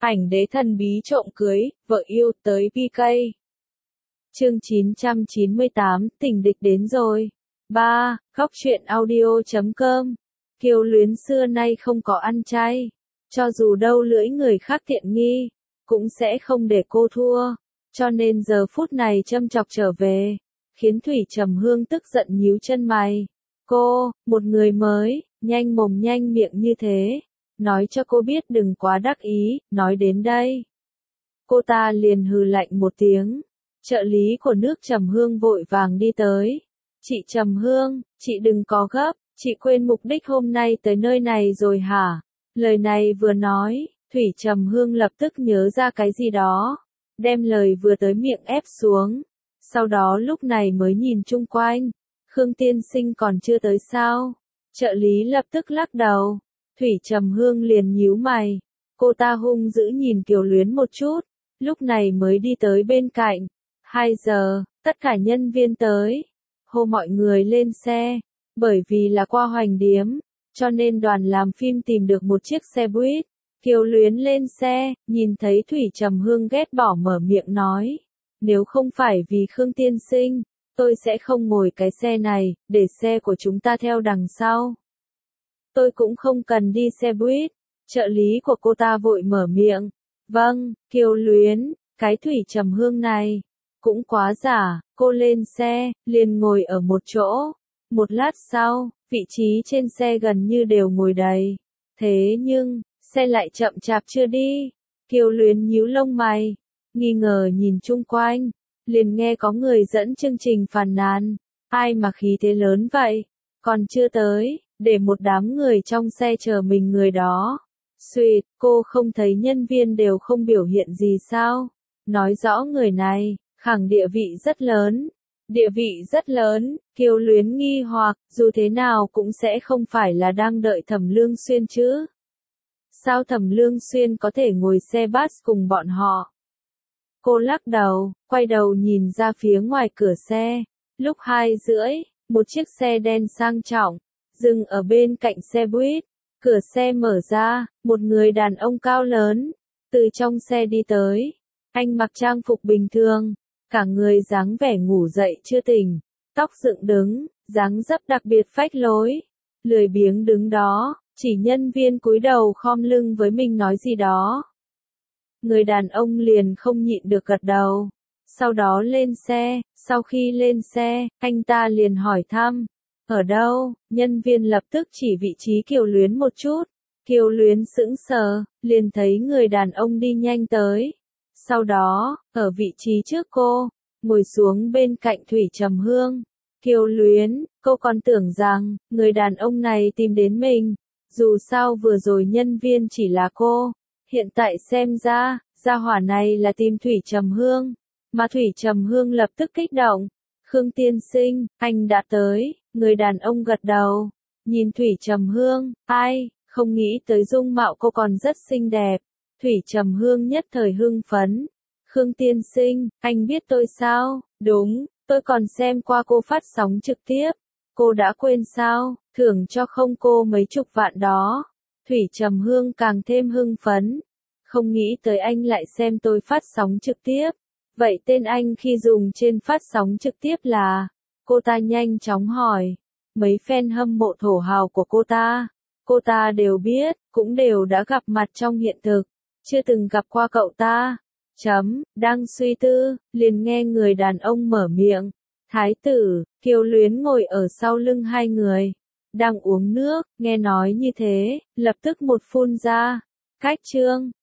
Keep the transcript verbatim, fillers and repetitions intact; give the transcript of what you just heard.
Ảnh đế thần bí trộm cưới, vợ yêu tới pê ca. Chương chín trăm chín mươi tám, tình địch đến rồi. ba. Góc truyện audio chấm com. Kiều Luyến xưa nay không có ăn chay. Cho dù đâu lưỡi người khác tiện nghi, cũng sẽ không để cô thua. Cho nên giờ phút này châm chọc trở về, khiến Thủy Trầm Hương tức giận nhíu chân mày. Cô, một người mới, nhanh mồm nhanh miệng như thế. Nói cho cô biết đừng quá đắc ý, nói đến đây. Cô ta liền hừ lạnh một tiếng. Trợ lý của nước Trầm Hương vội vàng đi tới. Chị Trầm Hương, chị đừng có gấp, chị quên mục đích hôm nay tới nơi này rồi hả? Lời này vừa nói, Thủy Trầm Hương lập tức nhớ ra cái gì đó. Đem lời vừa tới miệng ép xuống. Sau đó lúc này mới nhìn chung quanh. Khương tiên sinh còn chưa tới sao? Trợ lý lập tức lắc đầu. Thủy Trầm Hương liền nhíu mày. Cô ta hung dữ nhìn Kiều Luyến một chút. Lúc này mới đi tới bên cạnh. Hai giờ, tất cả nhân viên tới. Hô mọi người lên xe. Bởi vì là qua Hoành Điếm, cho nên đoàn làm phim tìm được một chiếc xe buýt. Kiều Luyến lên xe, nhìn thấy Thủy Trầm Hương ghét bỏ mở miệng nói. Nếu không phải vì Khương tiên sinh, tôi sẽ không ngồi cái xe này, để xe của chúng ta theo đằng sau. Tôi cũng không cần đi xe buýt. Trợ lý của cô ta vội mở miệng. Vâng, Kiều Luyến, cái Thủy Trầm Hương này cũng quá giả. Cô lên xe, liền ngồi ở một chỗ. Một lát sau, vị trí trên xe gần như đều ngồi đầy. Thế nhưng, xe lại chậm chạp chưa đi. Kiều Luyến nhíu lông mày, nghi ngờ nhìn chung quanh, liền nghe có người dẫn chương trình phàn nàn. Ai mà khí thế lớn vậy? Còn chưa tới, để một đám người trong xe chờ mình người đó. Xuyệt, cô không thấy nhân viên đều không biểu hiện gì sao? Nói rõ người này, khẳng địa vị rất lớn. Địa vị rất lớn, Kiều Luyến nghi hoặc, dù thế nào cũng sẽ không phải là đang đợi Thẩm Lương Xuyên chứ. Sao Thẩm Lương Xuyên có thể ngồi xe bus cùng bọn họ? Cô lắc đầu, quay đầu nhìn ra phía ngoài cửa xe. Lúc hai rưỡi, một chiếc xe đen sang trọng, dừng ở bên cạnh xe buýt. Cửa xe mở ra, một người đàn ông cao lớn, từ trong xe đi tới. Anh mặc trang phục bình thường, cả người dáng vẻ ngủ dậy chưa tỉnh, tóc dựng đứng, dáng dấp đặc biệt phách lối. Lười biếng đứng đó, chỉ nhân viên cúi đầu khom lưng với mình nói gì đó. Người đàn ông liền không nhịn được gật đầu. Sau đó lên xe, sau khi lên xe, anh ta liền hỏi thăm. Ở đâu? Nhân viên lập tức chỉ vị trí Kiều Luyến một chút. Kiều Luyến sững sờ, liền thấy người đàn ông đi nhanh tới. Sau đó, ở vị trí trước cô, ngồi xuống bên cạnh Thủy Trầm Hương. Kiều Luyến, cô còn tưởng rằng, người đàn ông này tìm đến mình. Dù sao vừa rồi nhân viên chỉ là cô. Hiện tại xem ra, gia hỏa này là tìm Thủy Trầm Hương. Mà Thủy Trầm Hương lập tức kích động. Khương tiên sinh, anh đã tới. Người đàn ông gật đầu. Nhìn Thủy Trầm Hương, ai, không nghĩ tới dung mạo cô còn rất xinh đẹp. Thủy Trầm Hương nhất thời hưng phấn. Khương tiên sinh, anh biết tôi sao? Đúng, tôi còn xem qua cô phát sóng trực tiếp. Cô đã quên sao? Thưởng cho không cô mấy chục vạn đó. Thủy Trầm Hương càng thêm hưng phấn. Không nghĩ tới anh lại xem tôi phát sóng trực tiếp. Vậy tên anh khi dùng trên phát sóng trực tiếp là? Cô ta nhanh chóng hỏi. Mấy fan hâm mộ thổ hào của cô ta, cô ta đều biết, cũng đều đã gặp mặt trong hiện thực. Chưa từng gặp qua cậu ta. Chấm, đang suy tư, liền nghe người đàn ông mở miệng. Thái tử, Kiều Luyến ngồi ở sau lưng hai người. Đang uống nước, nghe nói như thế, lập tức một phun ra. Cách chương.